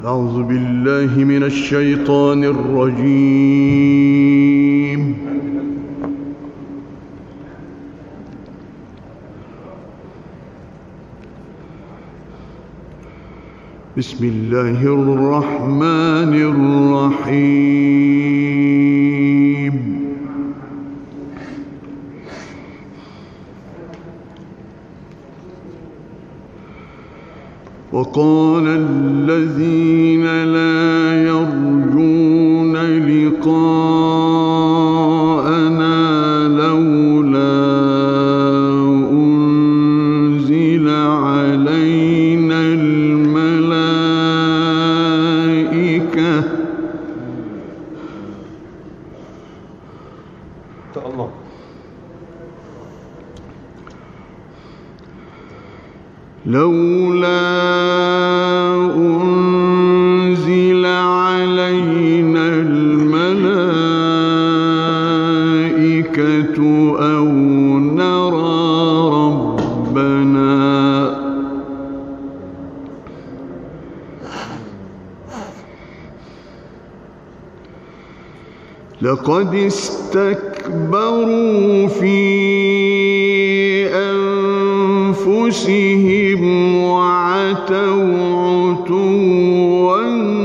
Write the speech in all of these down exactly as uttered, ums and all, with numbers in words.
أعوذ بالله من الشيطان الرجيم. بسم الله الرحمن الرحيم. وقال الذين لا يرجون لقاءنا لولا أنزل علينا الملائكة الله لولا أنزل علينا الملائكة أو نرى ربنا لقد استكبروا في أنفسهم وعتوا عتوا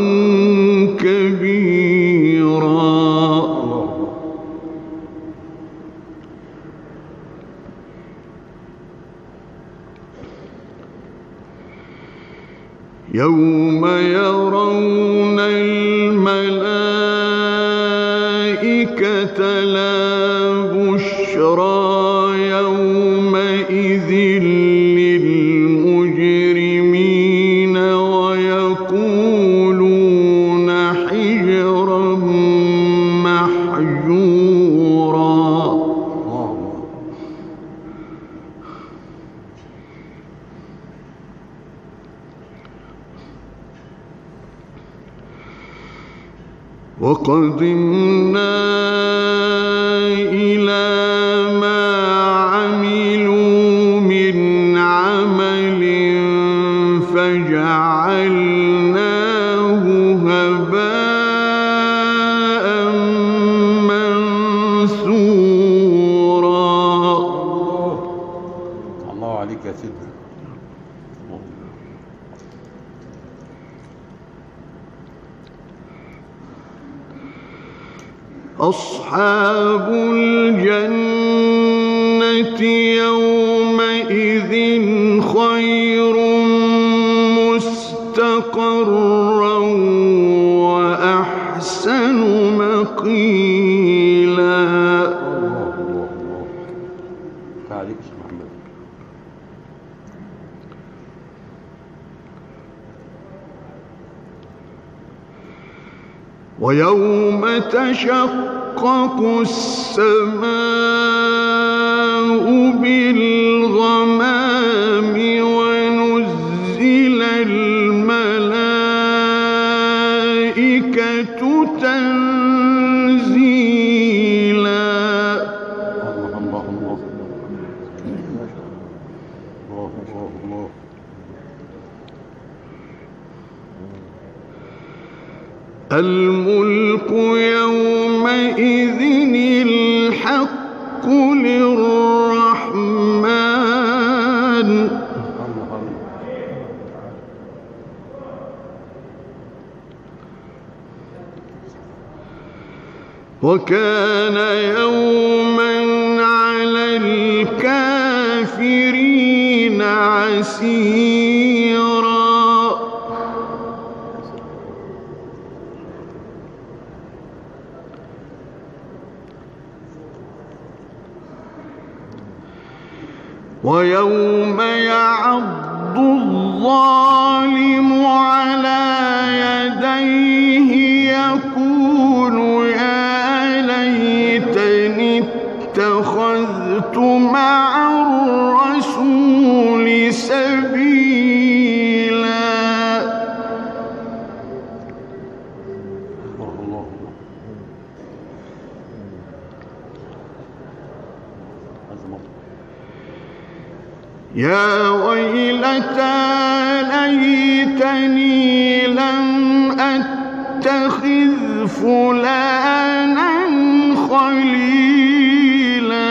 كبيرا. يوم يرون الملائكة لا بشرى يومئذ للمجرمين ويقولون حجرا محجورا. وقدمنا إلى ما عملوا من عمل فجعلناه هباء منثورا. الله عليك يا سيدنا. أصحاب الجنة يومئذ خير مستقرا وأحسن مقيلا. تعاليك يا محمد. ويوم تشقق السماء بالغمام ونزل الملائكة تنزيلا. الله الله الله الله الله. الملك يومئذ الحق للرحمن. وكان يوما على الكافرين عسيرا. ويوم يعض الظالم على يديه يقول يا ليتني اتخذت مع الرسول سبيلا. يا ويلتى ليتني لم أتخذ فلانا خليلا.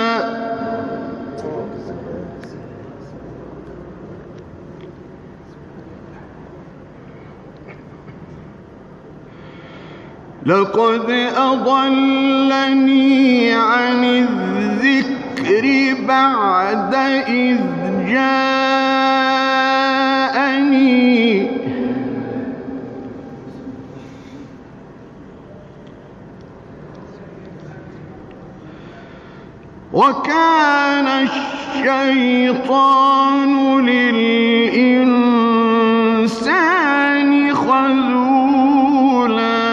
لقد أضلني عن الذكر بعد إذ جاءني وكان الشيطان للإنسان خذولا.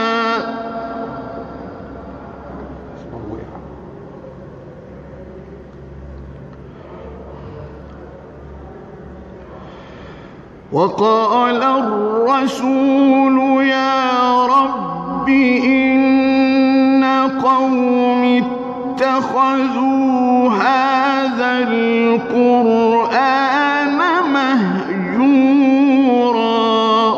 وقال الرسول يا رب إن قومي اتخذوا هذا القرآن مهجورا.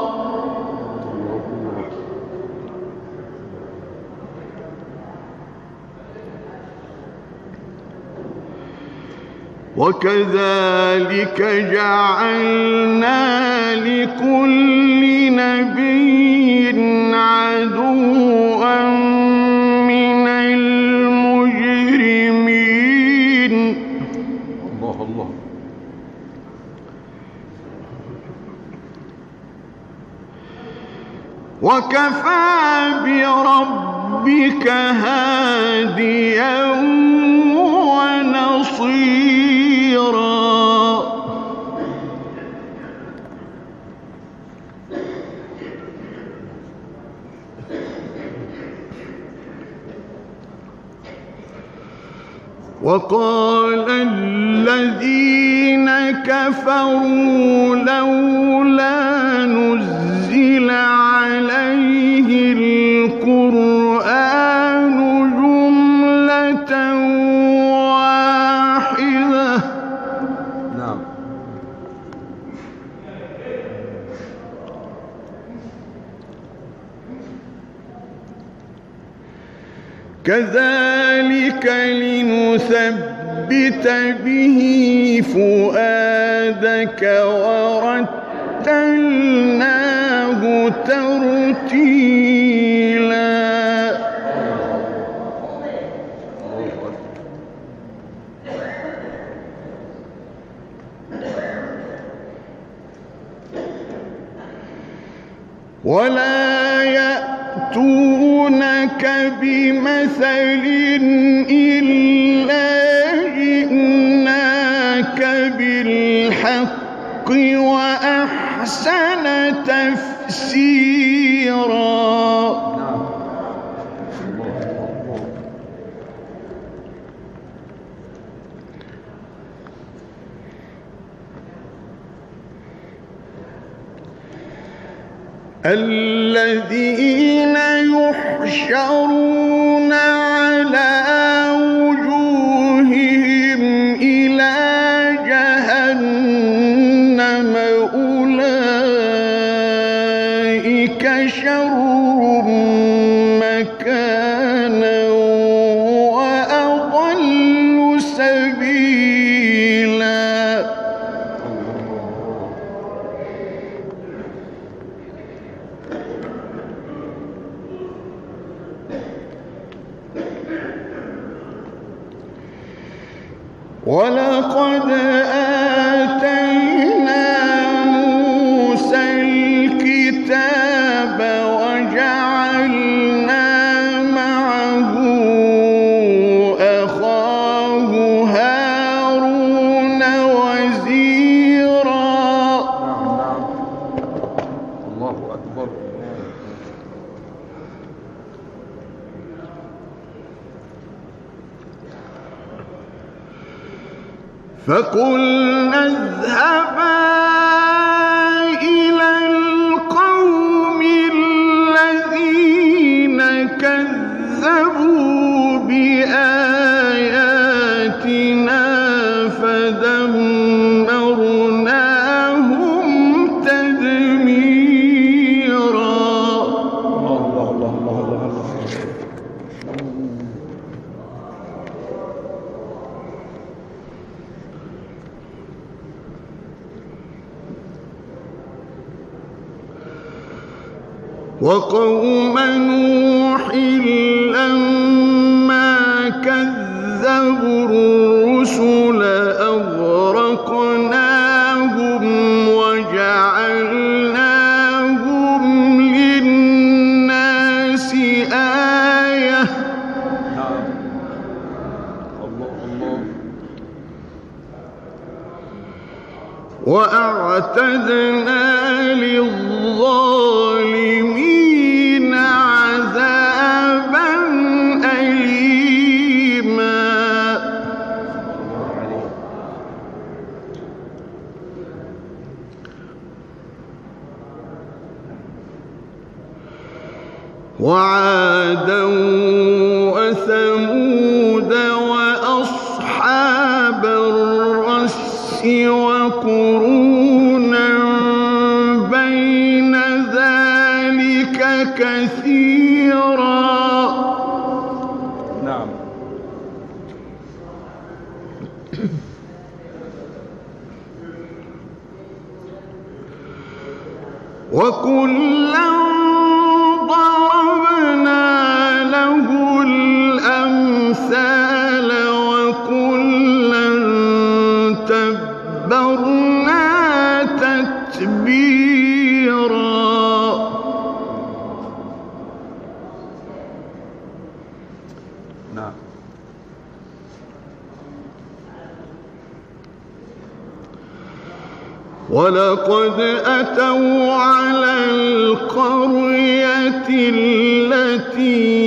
وكذلك جعلنا لكل نبي عدوا من المجرمين. الله الله. وكفى بربك هاديا ونصيرا. وقال الذين كفروا لولا نزل عليه القرآن جملة واحدة. نعم. كذلك لنثبت به فؤادك ورتلناه ترتيلا. ولا يأتونك بمثل إلا جئناك بالحق وأحسن تفسيرا. الذين يحشرون على وجوههم إلى جهنم أولئك شر مكانا وأضل سبيلا. ولقد آتينا موسى الكتاب وجعلنا معه أخاه هارون وزيرا. الله أكبر. فقلنا اذهبا إلى القوم الذين كذبوا بآياتنا فدمرناهم تدميرا. وقوم نوح لما كذبوا الرسل أغرقناهم وجعلناهم للناس آية. الله الله. وأعتدنا للظالمين عذابا أليما. وعادا وثمود وأصحاب الرس وقرونا بين ذلك كثيرا. نعم. وكلا ضربنا له الأمثال وكلا تبرنا تتبيرا. نعم. ولقد أتوا على القرية التي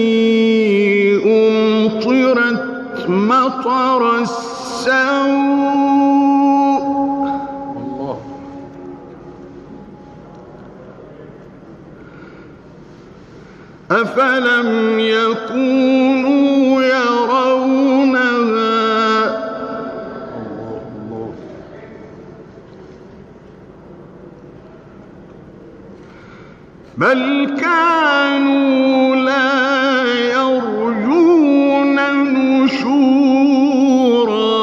أمطرت مطر السوء الله. أفلم يكونوا يرونها الله الله. بل كانوا لا يرجون نشورا.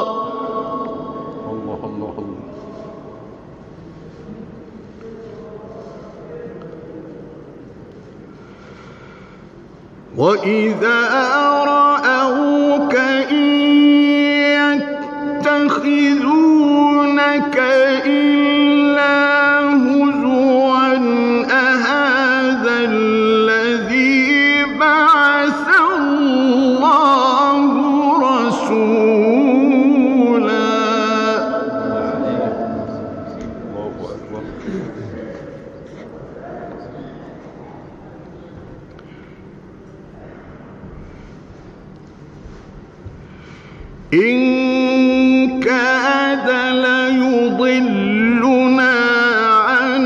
الله الله الله. وإذا رأوك إن يتخذونك إلا هزوا أهذا الذي بعث الله رسولا. الله أكبر. إن كاد ليضلنا عن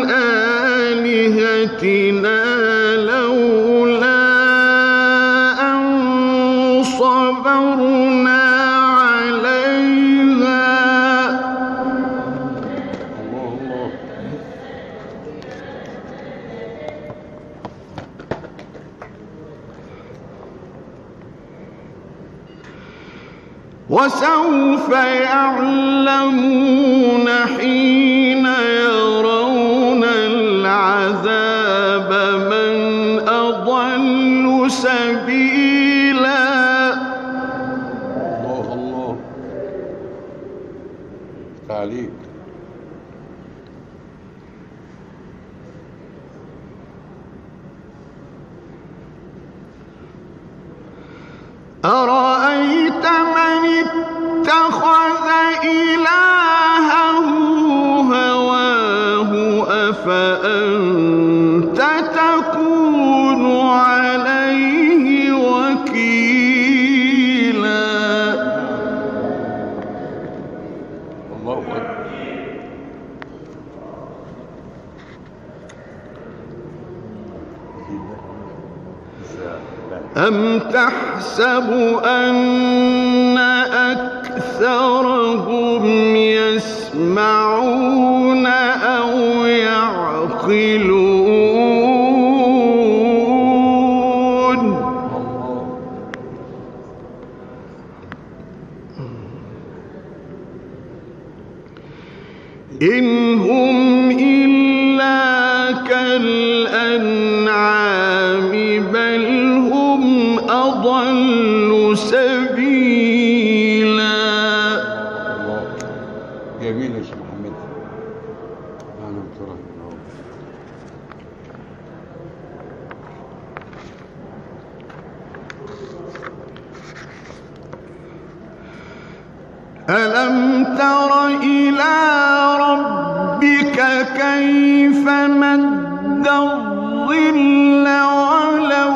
آلهتنا لولا أن صبرنا عليها. الله الله. وسوف يعلمون حين يرون العذاب من أضل سبيلا. الله الله. عليك. أرأيت من اتخذ إلهه هواه أفأنت تكون عليه وكيلا. الله أكبر. أم تحسب أن أكثرهم يسمعون أو يعقلون. إن هم إلا كالأنعام تر إلى ربك كيف مد الظل ولو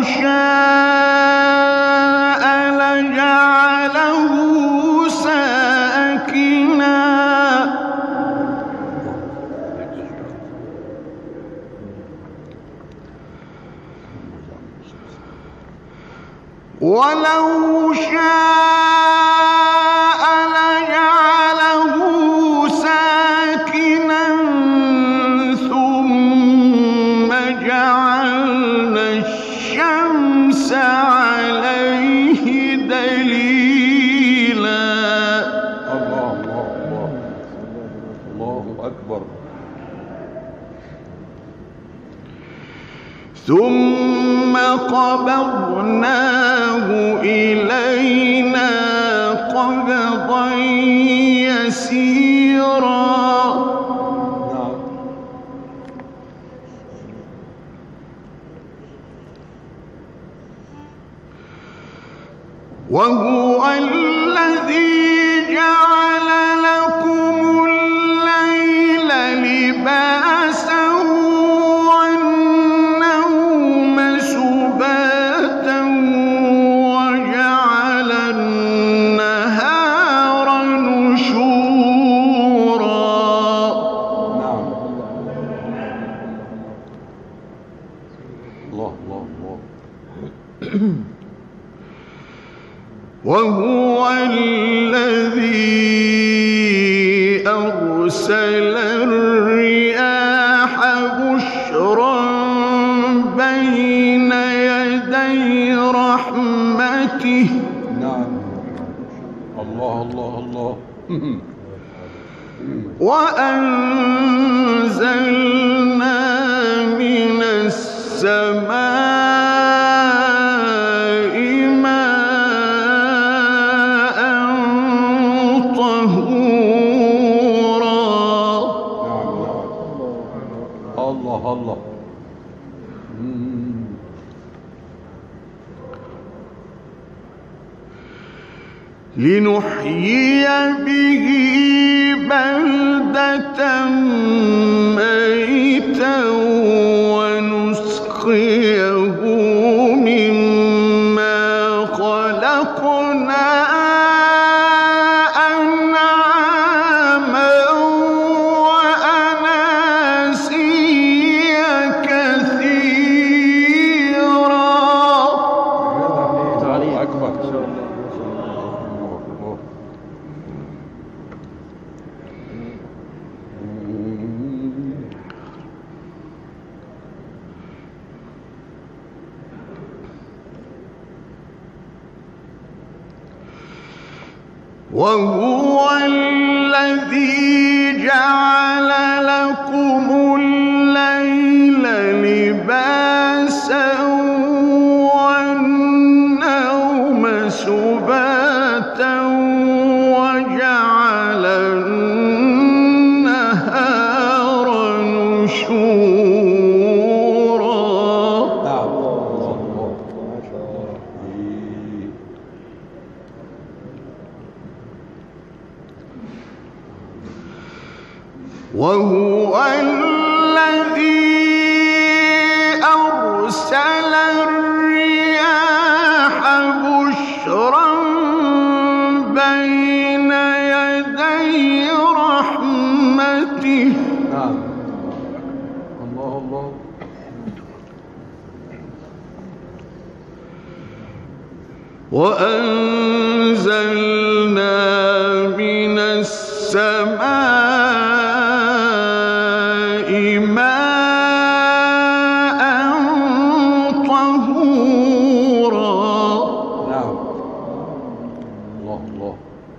شاء لجعله ساكنا ولو شاء لجعله ساكنا ثم جعلنا الشمس عليه دليلا. الله الله الله الله أكبر. ثم قبضناه إلينا قبضا يسيرا. نعم. وهو الذي جعل لكم الليل لباسا والنوم سباتا وجعل النهار نشورا. نعم. الله الله الله. وهو الذي أرسل الرياح بشرا بين يدي رحمته. نعم. الله الله الله. وأنزلنا من السماء ماء طهورا. نعم نعم. الله الله. مم. لنحيي به بلدة ميتا ونسقيه مما خلقنا أنعاما وأناسيا كثيرا. الله أكبر. الله. وهو الذي جعل لكم الليل لباسا والنوم سباتا وجعل النهار نشورا. نعم. الله الله. ما شاء الله. وهو الذي أرسل الرياح بشرا بين يدي رحمته. نعم. الله الله. وأنزلنا من السماء ماء طهورا. نعم. الله الله.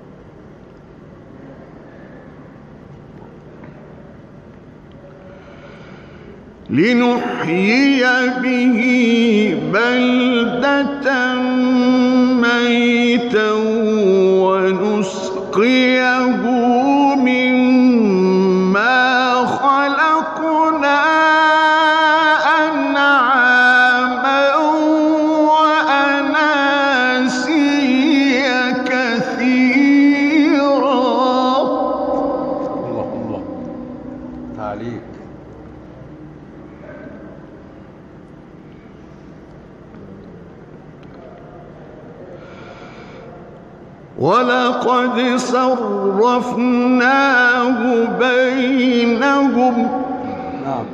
لنحيي به بلدة ميتا ونسقيه مما خلقنا أنعاما وأناسيا كثيرا. ولقد صرفناه بينهم نعم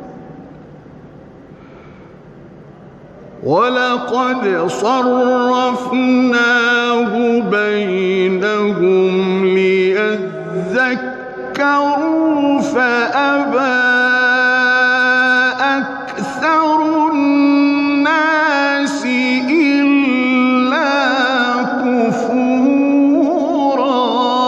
ولقد صرفناه بينهم ليذكروا فأبى أكثر الناس إلا كفورا.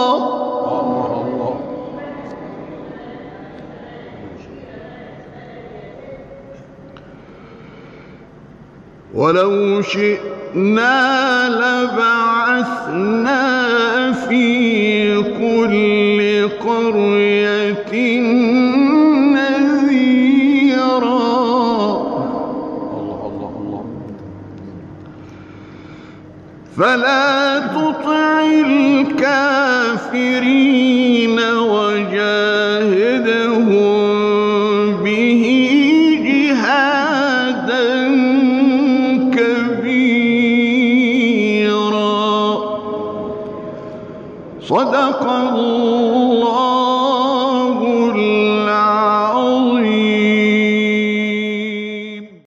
ولو شئنا لبعثنا في كل قرية نذيرا. الله الله الله. فلا تطع الكافرين وجاهدهم به جهادا كبيرا. صدق الله